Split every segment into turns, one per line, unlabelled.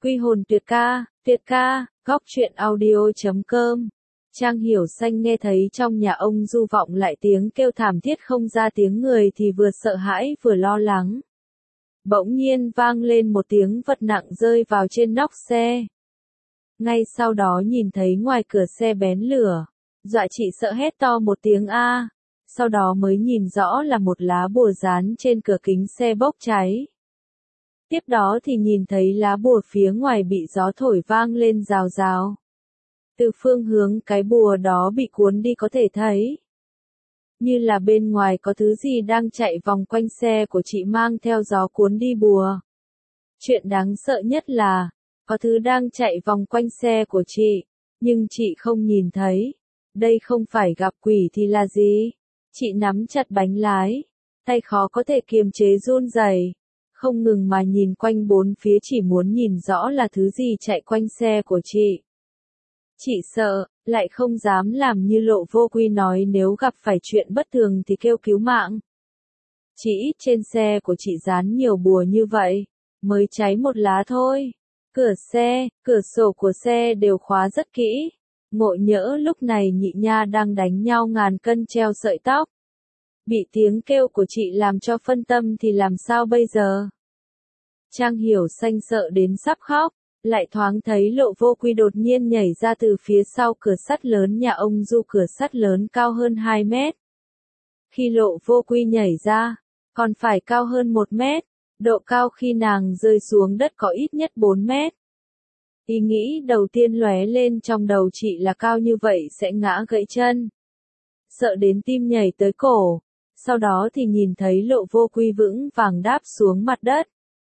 Quy hồn tuyệt ca, góc truyện audio.com. Trang Hiểu Xanh nghe thấy trong nhà ông Du vọng lại tiếng kêu thảm thiết không ra tiếng người thì vừa sợ hãi vừa lo lắng. Bỗng nhiên vang lên một tiếng vật nặng rơi vào trên nóc xe. Ngay sau đó nhìn thấy ngoài cửa xe bén lửa, dọa chị sợ hét to một tiếng a, sau đó mới nhìn rõ là một lá bùa dán trên cửa kính xe bốc cháy. Tiếp đó thì nhìn thấy lá bùa phía ngoài bị gió thổi vang lên rào rào. Từ phương hướng cái bùa đó bị cuốn đi có thể thấy như là bên ngoài có thứ gì đang chạy vòng quanh xe của chị mang theo gió cuốn đi bùa. Chuyện đáng sợ nhất là, có thứ đang chạy vòng quanh xe của chị, nhưng chị không nhìn thấy. Đây không phải gặp quỷ thì là gì? Chị nắm chặt bánh lái, tay khó có thể kiềm chế run rẩy, không ngừng mà nhìn quanh bốn phía chỉ muốn nhìn rõ là thứ gì chạy quanh xe của chị. Chị sợ, lại không dám làm như Lộ Vô Quy nói nếu gặp phải chuyện bất thường thì kêu cứu mạng. Chỉ ít trên xe của chị dán nhiều bùa như vậy, mới cháy một lá thôi. Cửa xe, cửa sổ của xe đều khóa rất kỹ. Ngộ nhỡ lúc này nhị nha đang đánh nhau ngàn cân treo sợi tóc. Bị tiếng kêu của chị làm cho phân tâm thì làm sao bây giờ? Trang Hiểu Xanh sợ đến sắp khóc, lại thoáng thấy Lộ Vô Quy đột nhiên nhảy ra từ phía sau cửa sắt lớn nhà ông Du, cửa sắt lớn cao hơn 2 mét. Khi Lộ Vô Quy nhảy ra, còn phải cao hơn 1 mét, độ cao khi nàng rơi xuống đất có ít nhất 4 mét. Ý nghĩ đầu tiên lóe lên trong đầu chị là cao như vậy sẽ ngã gãy chân. Sợ đến tim nhảy tới cổ, sau đó thì nhìn thấy Lộ Vô Quy vững vàng đáp xuống mặt đất.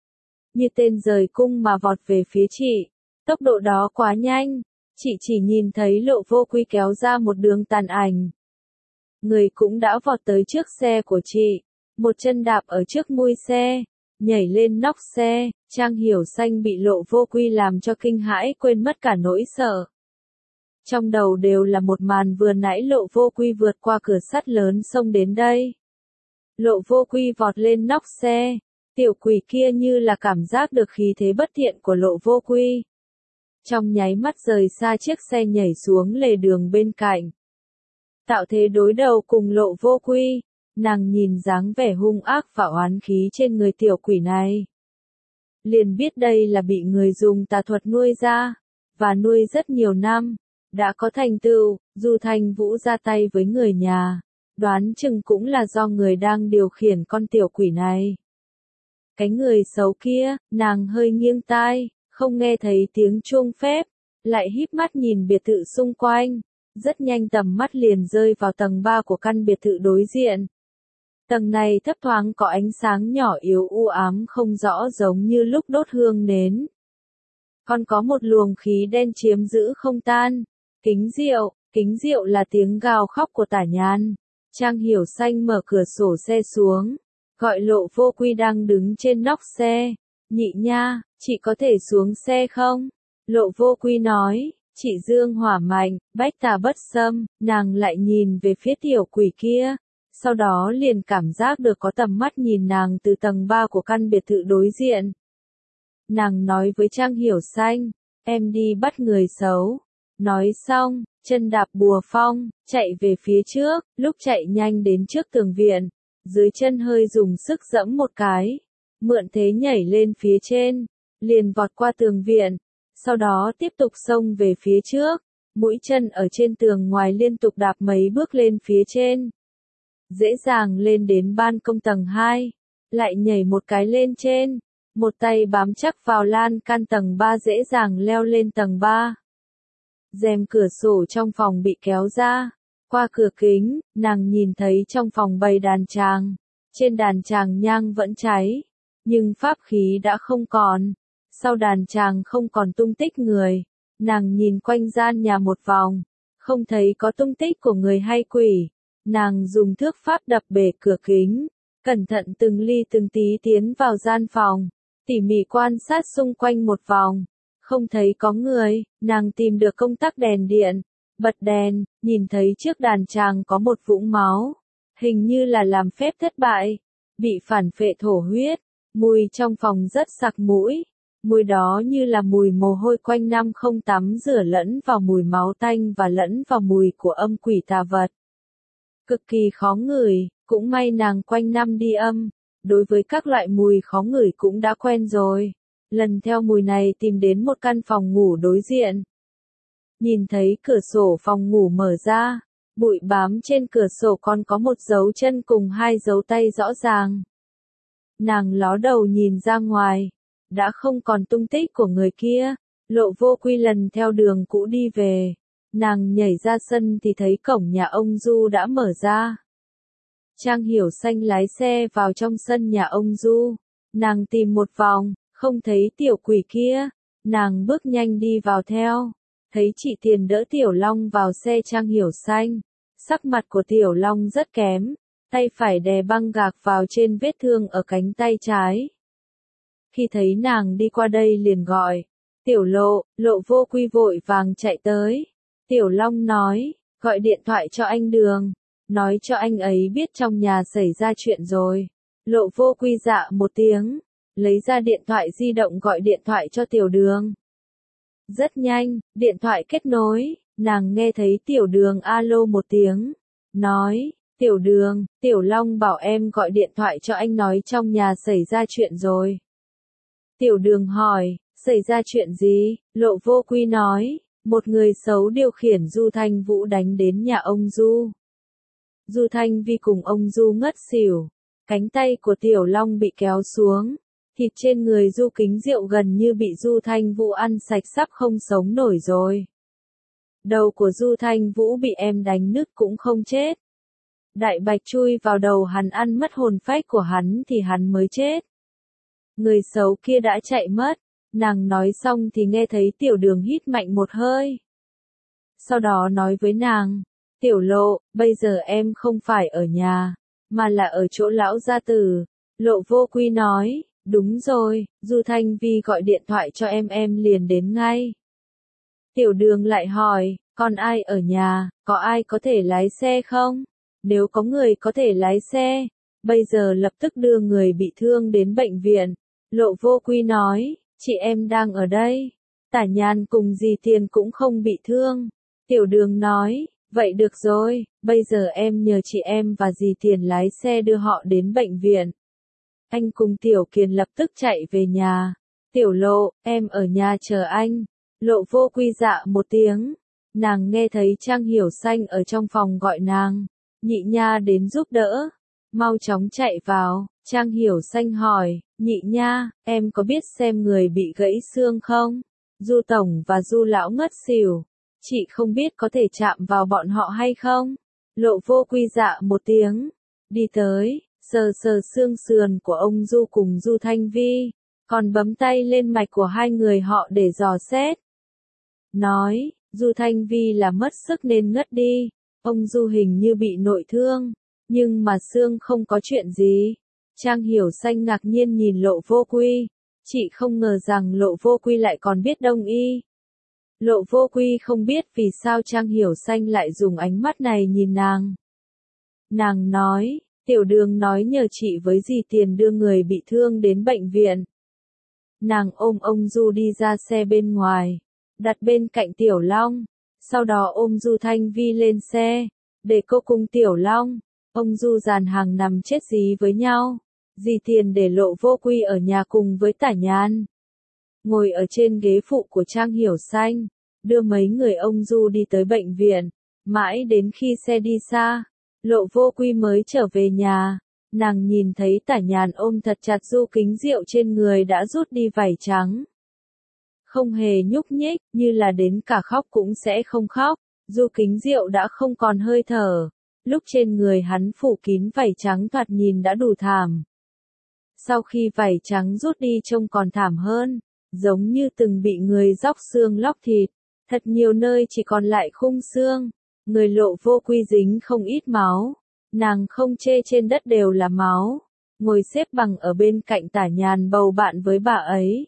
Như tên rời cung mà vọt về phía chị, tốc độ đó quá nhanh, chị chỉ nhìn thấy Lộ Vô Quy kéo ra một đường tàn ảnh. Người cũng đã vọt tới trước xe của chị, một chân đạp ở trước mui xe, nhảy lên nóc xe. Trang Hiểu Xanh bị Lộ Vô Quy làm cho kinh hãi quên mất cả nỗi sợ. Trong đầu đều là một màn vừa nãy Lộ Vô Quy vượt qua cửa sắt lớn xông đến đây. Lộ Vô Quy vọt lên nóc xe, tiểu quỷ kia như là cảm giác được khí thế bất thiện của Lộ Vô Quy. Trong nháy mắt rời xa chiếc xe nhảy xuống lề đường bên cạnh. Tạo thế đối đầu cùng Lộ Vô Quy, nàng nhìn dáng vẻ hung ác và oán khí trên người tiểu quỷ này. Liền biết đây là bị người dùng tà thuật nuôi ra, và nuôi rất nhiều năm, đã có thành tựu. Dù Thanh Vũ ra tay với người nhà, đoán chừng cũng là do người đang điều khiển con tiểu quỷ này. Cái người xấu kia, nàng hơi nghiêng tai, không nghe thấy tiếng chuông phép, lại híp mắt nhìn biệt thự xung quanh, rất nhanh tầm mắt liền rơi vào tầng 3 của căn biệt thự đối diện. Tầng này thấp thoáng có ánh sáng nhỏ yếu u ám không rõ giống như lúc đốt hương nến. Còn có một luồng khí đen chiếm giữ không tan. Kính rượu là tiếng gào khóc của Tả Nhan. Trang Hiểu Xanh mở cửa sổ xe xuống, gọi Lộ Vô Quy đang đứng trên nóc xe. Nhị nha, chị có thể xuống xe không? Lộ Vô Quy nói, chị dương hỏa mạnh, bách tà bất xâm. Nàng lại nhìn về phía tiểu quỷ kia. Sau đó liền cảm giác được có tầm mắt nhìn nàng từ tầng 3 của căn biệt thự đối diện. Nàng nói với Trang Hiểu Xanh, em đi bắt người xấu. Nói xong, chân đạp bùa phong, chạy về phía trước, lúc chạy nhanh đến trước tường viện, dưới chân hơi dùng sức giẫm một cái, mượn thế nhảy lên phía trên, liền vọt qua tường viện, sau đó tiếp tục xông về phía trước, mũi chân ở trên tường ngoài liên tục đạp mấy bước lên phía trên. Dễ dàng lên đến ban công tầng 2, lại nhảy một cái lên trên, một tay bám chắc vào lan can tầng 3 dễ dàng leo lên tầng 3. Rèm cửa sổ trong phòng bị kéo ra, qua cửa kính, nàng nhìn thấy trong phòng bày đàn tràng, trên đàn tràng nhang vẫn cháy, nhưng pháp khí đã không còn, sau đàn tràng không còn tung tích người, nàng nhìn quanh gian nhà một vòng, không thấy có tung tích của người hay quỷ. Nàng dùng thước pháp đập bể cửa kính, cẩn thận từng ly từng tí tiến vào gian phòng, tỉ mỉ quan sát xung quanh một vòng, không thấy có người. Nàng tìm được công tắc đèn điện, bật đèn, nhìn thấy trước đàn tràng có một vũng máu, hình như là làm phép thất bại, bị phản phệ thổ huyết, mùi trong phòng rất sặc mũi, Mùi đó như là mùi mồ hôi quanh năm không tắm rửa lẫn vào mùi máu tanh và lẫn vào mùi của âm quỷ tà vật. Cực kỳ khó ngửi, cũng may nàng quanh năm đi âm, đối với các loại mùi khó ngửi cũng đã quen rồi. Lần theo mùi này tìm đến một căn phòng ngủ đối diện. Nhìn thấy cửa sổ phòng ngủ mở ra, bụi bám trên cửa sổ còn có một dấu chân cùng 2 dấu tay rõ ràng. Nàng ló đầu nhìn ra ngoài, đã không còn tung tích của người kia, Lộ Vô Quy lần theo đường cũ đi về. Nàng nhảy ra sân thì thấy cổng nhà ông Du đã mở ra. Trang Hiểu Xanh lái xe vào trong sân nhà ông Du. Nàng tìm một vòng, không thấy tiểu quỷ kia. Nàng bước nhanh đi vào theo. Thấy chị Tiền đỡ Tiểu Long vào xe Trang Hiểu Xanh. Sắc mặt của Tiểu Long rất kém. Tay phải đè băng gạc vào trên vết thương ở cánh tay trái. Khi thấy nàng đi qua đây liền gọi. Tiểu Lộ, Lộ Vô Quy vội vàng chạy tới. Tiểu Long nói, gọi điện thoại cho anh Đường. Nói cho anh ấy biết trong nhà xảy ra chuyện rồi. Lộ Vô Quy dạ một tiếng. Lấy ra điện thoại di động gọi điện thoại cho Tiểu Đường. Rất nhanh, điện thoại kết nối. Nàng nghe thấy Tiểu Đường alo một tiếng. Nói, Tiểu Đường, Tiểu Long bảo em gọi điện thoại cho anh nói trong nhà xảy ra chuyện rồi. Tiểu Đường hỏi, xảy ra chuyện gì? Lộ Vô Quy nói, một người xấu điều khiển Du Thanh Vũ đánh đến nhà ông Du. Du Thanh Vi cùng ông Du ngất xỉu. Cánh tay của Tiểu Long bị kéo xuống. Thịt trên người Du Kính Diệu gần như bị Du Thanh Vũ ăn sạch sắp không sống nổi rồi. Đầu của Du Thanh Vũ bị em đánh nứt cũng không chết. Đại bạch chui vào đầu hắn ăn mất hồn phách của hắn thì hắn mới chết. Người xấu kia đã chạy mất. Nàng nói xong thì nghe thấy Tiểu Đường hít mạnh một hơi. Sau đó nói với nàng, Tiểu Lộ, bây giờ em không phải ở nhà, mà là ở chỗ lão gia tử. Lộ Vô Quy nói, đúng rồi, Du Thanh Vi gọi điện thoại cho em liền đến ngay. Tiểu Đường lại hỏi, còn ai ở nhà, có ai có thể lái xe không? Nếu có người có thể lái xe, bây giờ lập tức đưa người bị thương đến bệnh viện. Lộ Vô Quy nói, chị em đang ở đây. Tả Nhàn cùng dì Tiền cũng không bị thương. Tiểu Đường nói, vậy được rồi, bây giờ em nhờ chị em và dì Tiền lái xe đưa họ đến bệnh viện. Anh cùng Tiểu Kiền lập tức chạy về nhà. Tiểu Lộ, em ở nhà chờ anh. Lộ Vô Quy dạ một tiếng. Nàng nghe thấy Trang Hiểu Xanh ở trong phòng gọi nàng. Nhị nha đến giúp đỡ. Mau chóng chạy vào. Trang Hiểu Xanh hỏi, nhị nha, em có biết xem người bị gãy xương không? Du Tổng và Du Lão ngất xỉu. Chị không biết có thể chạm vào bọn họ hay không? Lộ Vô Quy dạ một tiếng. Đi tới, sờ sờ xương sườn của ông Du cùng Du Thanh Vi. Còn bấm tay lên mạch của hai người họ để dò xét. Nói, Du Thanh Vi là mất sức nên ngất đi. Ông Du hình như bị nội thương. Nhưng mà xương không có chuyện gì. Trang Hiểu Xanh ngạc nhiên nhìn Lộ Vô Quy. Chị không ngờ rằng Lộ Vô Quy lại còn biết đông y. Lộ Vô Quy không biết vì sao Trang Hiểu Xanh lại dùng ánh mắt này nhìn nàng. Nàng nói, Tiểu Đường nói nhờ chị với dì Tiền đưa người bị thương đến bệnh viện. Nàng ôm ông Du đi ra xe bên ngoài, đặt bên cạnh Tiểu Long, sau đó ôm Du Thanh Vi lên xe, để cô cùng Tiểu Long, ông Du dàn hàng nằm chết dí với nhau. Dì Tiền để Lộ Vô Quy ở nhà cùng với Tả Nhàn. Ngồi ở trên ghế phụ của Trang Hiểu Xanh, đưa mấy người ông Du đi tới bệnh viện, mãi đến khi xe đi xa, Lộ Vô Quy mới trở về nhà. Nàng nhìn thấy Tả Nhàn ôm thật chặt Du Kính Diệu trên người đã rút đi vảy trắng. Không hề nhúc nhích, như là đến cả khóc cũng sẽ không khóc. Du Kính Diệu đã không còn hơi thở. Lúc trên người hắn phủ kín vảy trắng thoạt nhìn đã đủ thảm. Sau khi vảy trắng rút đi trông còn thảm hơn, giống như từng bị người róc xương lóc thịt, thật nhiều nơi chỉ còn lại khung xương. Người Lộ Vô Quy dính không ít máu, nàng không chê trên đất đều là máu, ngồi xếp bằng ở bên cạnh Tả Nhàn bầu bạn với bà ấy.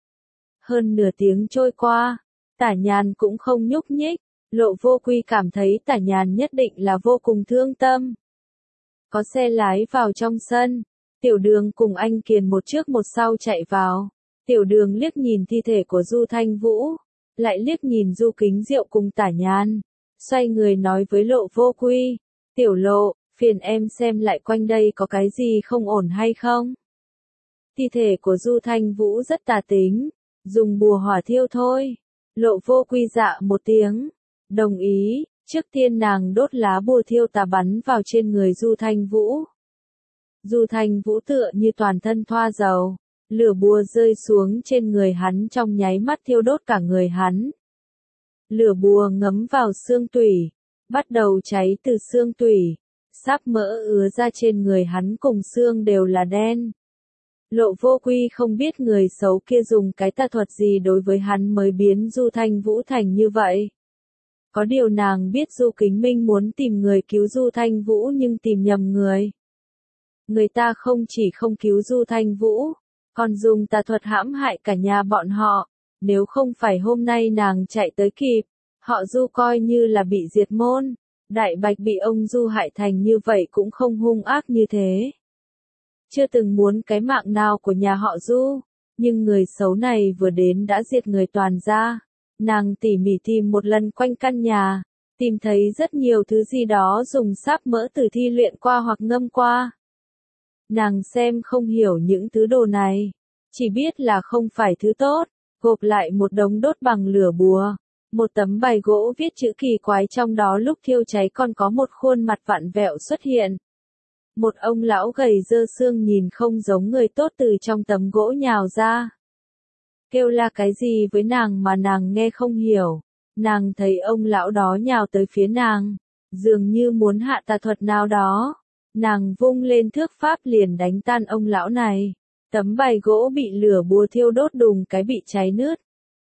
Hơn nửa tiếng trôi qua, Tả Nhàn cũng không nhúc nhích, Lộ Vô Quy cảm thấy Tả Nhàn nhất định là vô cùng thương tâm. Có xe lái vào trong sân. Tiểu Đường cùng anh Kiền một trước một sau chạy vào. Tiểu Đường liếc nhìn thi thể của Du Thanh Vũ, lại liếc nhìn Du Kính Diệu cùng Tả Nhàn, xoay người nói với Lộ Vô Quy, Tiểu Lộ, phiền em xem lại quanh đây có cái gì không ổn hay không. Thi thể của Du Thanh Vũ rất tà tính, dùng bùa hỏa thiêu thôi. Lộ Vô Quy dạ một tiếng, đồng ý, trước tiên nàng đốt lá bùa thiêu tà bắn vào trên người Du Thanh Vũ. Du Thanh Vũ tựa như toàn thân thoa dầu, lửa bùa rơi xuống trên người hắn trong nháy mắt thiêu đốt cả người hắn. Lửa bùa ngấm vào xương tủy, bắt đầu cháy từ xương tủy, sáp mỡ ứa ra trên người hắn cùng xương đều là đen. Lộ Vô Quy không biết người xấu kia dùng cái tà thuật gì đối với hắn mới biến Du Thanh Vũ thành như vậy. Có điều nàng biết Du Kính Minh muốn tìm người cứu Du Thanh Vũ nhưng tìm nhầm người. Người ta không chỉ không cứu Du Thanh Vũ, còn dùng tà thuật hãm hại cả nhà bọn họ. Nếu không phải hôm nay nàng chạy tới kịp, họ Du coi như là bị diệt môn. Đại Bạch bị ông Du hại thành như vậy cũng không hung ác như thế. Chưa từng muốn cái mạng nào của nhà họ Du, nhưng người xấu này vừa đến đã diệt người toàn gia. Nàng tỉ mỉ tìm một lần quanh căn nhà, tìm thấy rất nhiều thứ gì đó dùng sáp mỡ từ thi luyện qua hoặc ngâm qua. Nàng xem không hiểu những thứ đồ này, chỉ biết là không phải thứ tốt, gộp lại một đống đốt bằng lửa bùa. Một tấm bài gỗ viết chữ kỳ quái trong đó lúc thiêu cháy còn có một khuôn mặt vặn vẹo xuất hiện. Một ông lão gầy dơ xương nhìn không giống người tốt từ trong tấm gỗ nhào ra. Kêu la cái gì với nàng mà nàng nghe không hiểu. Nàng thấy ông lão đó nhào tới phía nàng, dường như muốn hạ tà thuật nào đó. Nàng vung lên thước pháp liền đánh tan ông lão này. Tấm bài gỗ bị lửa bùa thiêu đốt đùng cái bị cháy nứt.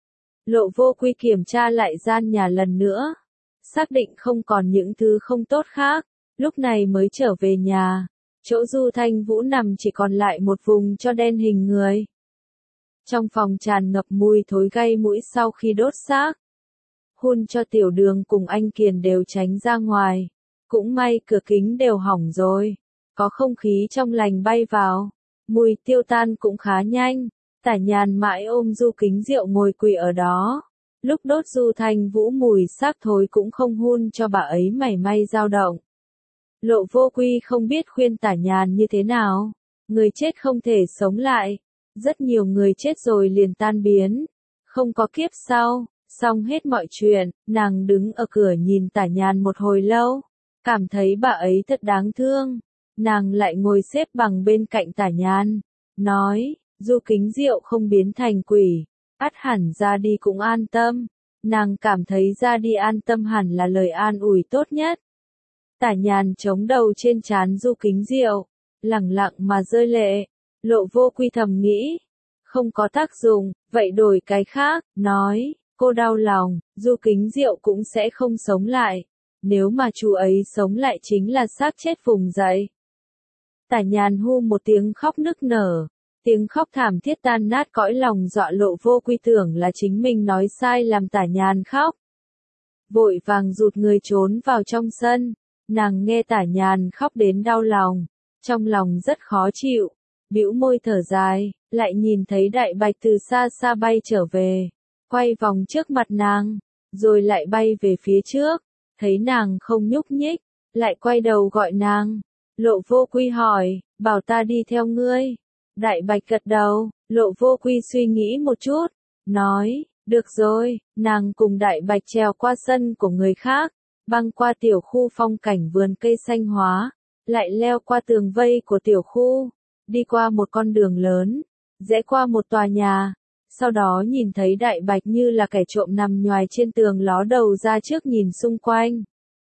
Lộ Vô Quy kiểm tra lại gian nhà lần nữa, xác định không còn những thứ không tốt khác, lúc này mới trở về nhà. Chỗ Du Thanh Vũ nằm chỉ còn lại một vùng cho đen hình người. Trong phòng tràn ngập mùi thối gây mũi sau khi đốt xác. Hun cho Tiểu Đường cùng anh Kiền đều tránh ra ngoài. Cũng may cửa kính đều hỏng rồi, có không khí trong lành bay vào, mùi tiêu tan cũng khá nhanh. Tả Nhàn mãi ôm Du Kính Diệu ngồi quỳ ở đó. Lúc đốt Du Thanh Vũ mùi xác thối cũng không hun cho bà ấy mảy may dao động. Lộ Vô Quy không biết khuyên Tả Nhàn như thế nào. Người chết không thể sống lại. Rất nhiều người chết rồi liền tan biến. Không có kiếp sau. Xong hết mọi chuyện, nàng đứng ở cửa nhìn Tả Nhàn một hồi lâu. Cảm thấy bà ấy thật đáng thương. Nàng lại ngồi xếp bằng bên cạnh Tả Nhàn. Nói, Du Kính Diệu không biến thành quỷ. Ắt hẳn ra đi cũng an tâm. Nàng cảm thấy ra đi an tâm hẳn là lời an ủi tốt nhất. Tả Nhàn chống đầu trên trán Du Kính Diệu, lẳng lặng mà rơi lệ. Lộ Vô Quy thầm nghĩ, không có tác dụng, vậy đổi cái khác, nói, cô đau lòng, Du Kính Diệu cũng sẽ không sống lại. Nếu mà chú ấy sống lại chính là xác chết vùng dậy. Tả Nhàn hu một tiếng khóc nức nở. Tiếng khóc thảm thiết tan nát cõi lòng dọa Lộ Vô Quy tưởng là chính mình nói sai làm Tả Nhàn khóc. Vội vàng rụt người trốn vào trong sân. Nàng nghe Tả Nhàn khóc đến đau lòng, trong lòng rất khó chịu, bĩu môi thở dài, lại nhìn thấy Đại Bạch từ xa xa bay trở về, quay vòng trước mặt nàng, rồi lại bay về phía trước, thấy nàng không nhúc nhích, lại quay đầu gọi nàng. Lộ Vô Quy hỏi, bảo ta đi theo ngươi. Đại Bạch gật đầu, Lộ Vô Quy suy nghĩ một chút, nói, được rồi. Nàng cùng Đại Bạch trèo qua sân của người khác, băng qua tiểu khu phong cảnh vườn cây xanh hóa, lại leo qua tường vây của tiểu khu, đi qua một con đường lớn, rẽ qua một tòa nhà, sau đó nhìn thấy Đại Bạch như là kẻ trộm nằm nhoài trên tường ló đầu ra trước nhìn xung quanh.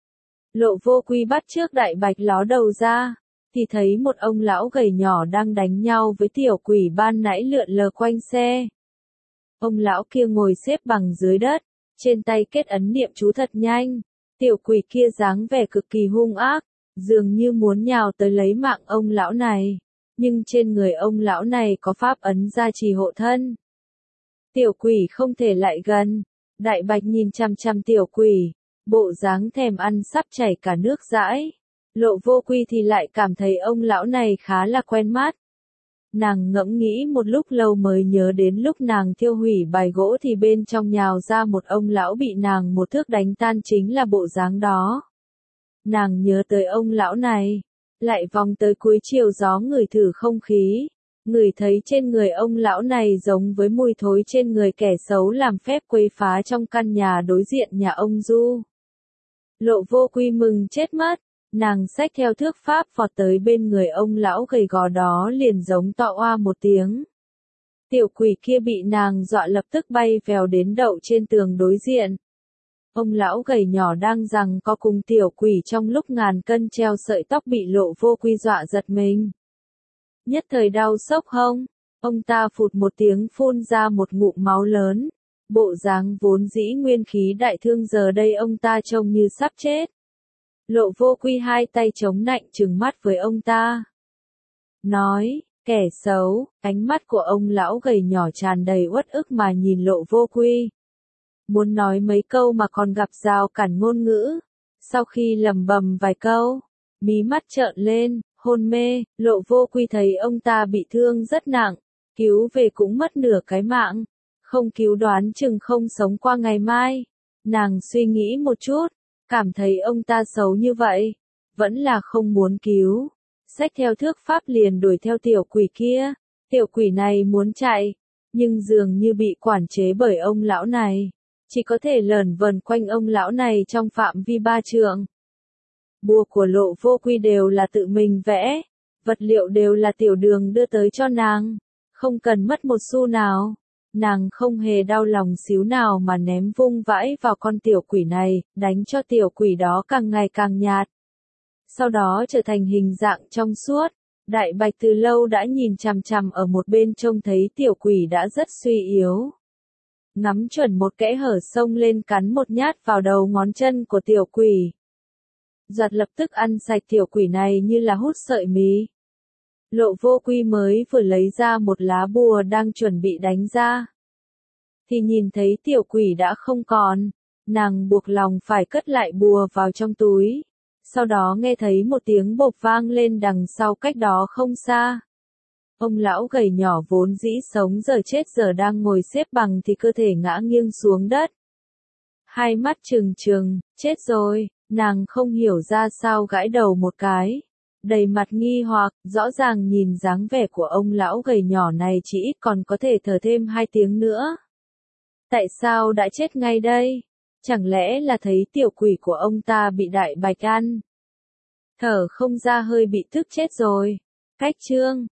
Lộ Vô Quy bắt trước Đại Bạch ló đầu ra, thì thấy một ông lão gầy nhỏ đang đánh nhau với tiểu quỷ ban nãy lượn lờ quanh xe. Ông lão kia ngồi xếp bằng dưới đất, trên tay kết ấn niệm chú thật nhanh. Tiểu quỷ kia dáng vẻ cực kỳ hung ác, dường như muốn nhào tới lấy mạng ông lão này, nhưng trên người ông lão này có pháp ấn gia trì hộ thân. Tiểu quỷ không thể lại gần. Đại Bạch nhìn chằm chằm tiểu quỷ, bộ dáng thèm ăn sắp chảy cả nước dãi. Lộ Vô Quy thì lại cảm thấy ông lão này khá là quen mắt. Nàng ngẫm nghĩ một lúc lâu mới nhớ đến lúc nàng thiêu hủy bài gỗ thì bên trong nhào ra một ông lão bị nàng một thước đánh tan chính là bộ dáng đó. Nàng nhớ tới ông lão này, lại vòng tới cuối chiều gió ngửi thử không khí, ngửi thấy trên người ông lão này giống với mùi thối trên người kẻ xấu làm phép quấy phá trong căn nhà đối diện nhà ông Du. Lộ Vô Quy mừng chết mất, nàng xách theo thước pháp vọt tới bên người ông lão gầy gò đó liền giống to oa một tiếng. Tiểu quỷ kia bị nàng dọa lập tức bay vèo đến đậu trên tường đối diện. Ông lão gầy nhỏ đang giằng co cùng tiểu quỷ trong lúc ngàn cân treo sợi tóc bị Lộ Vô Quy dọa giật mình. Nhất thời đau sốc hông, ông ta phụt một tiếng phun ra một ngụm máu lớn. Bộ dáng vốn dĩ nguyên khí đại thương giờ đây ông ta trông như sắp chết. Lộ Vô Quy hai tay chống nạnh trừng mắt với ông ta. Nói, kẻ xấu, ánh mắt của ông lão gầy nhỏ tràn đầy uất ức mà nhìn Lộ Vô Quy. Muốn nói mấy câu mà còn gặp rào cản ngôn ngữ. Sau khi lẩm bẩm vài câu, mí mắt trợn lên, hôn mê, Lộ Vô Quy thấy ông ta bị thương rất nặng, cứu về cũng mất nửa cái mạng. Không cứu đoán chừng không sống qua ngày mai. Nàng suy nghĩ một chút, cảm thấy ông ta xấu như vậy, vẫn là không muốn cứu. Xách theo thước pháp liền đuổi theo tiểu quỷ kia. Tiểu quỷ này muốn chạy, nhưng dường như bị quản chế bởi ông lão này. Chỉ có thể lởn vởn quanh ông lão này trong phạm vi 3 trượng. Bùa của Lộ Vô Quy đều là tự mình vẽ, vật liệu đều là Tiểu Đường đưa tới cho nàng, không cần mất một xu nào. Nàng không hề đau lòng xíu nào mà ném vung vãi vào con tiểu quỷ này, đánh cho tiểu quỷ đó càng ngày càng nhạt. Sau đó trở thành hình dạng trong suốt. Đại Bạch từ lâu đã nhìn chằm chằm ở một bên trông thấy tiểu quỷ đã rất suy yếu. Ngắm chuẩn một kẽ hở xông lên cắn một nhát vào đầu ngón chân của tiểu quỷ. Giật lập tức ăn sạch tiểu quỷ này như là hút sợi mì. Lộ Vô Quy mới vừa lấy ra một lá bùa đang chuẩn bị đánh ra. Thì nhìn thấy tiểu quỷ đã không còn. Nàng buộc lòng phải cất lại bùa vào trong túi. Sau đó nghe thấy một tiếng bộp vang lên đằng sau cách đó không xa. Ông lão gầy nhỏ vốn dĩ sống giờ chết giờ đang ngồi xếp bằng thì cơ thể ngã nghiêng xuống đất. Hai mắt trừng trừng, chết rồi, nàng không hiểu ra sao gãi đầu một cái. Đầy mặt nghi hoặc, rõ ràng nhìn dáng vẻ của ông lão gầy nhỏ này chỉ ít còn có thể thở thêm 2 tiếng nữa. Tại sao đã chết ngay đây? Chẳng lẽ là thấy tiểu quỷ của ông ta bị Đại Bạch ăn? Thở không ra hơi bị tức chết rồi. Cách chương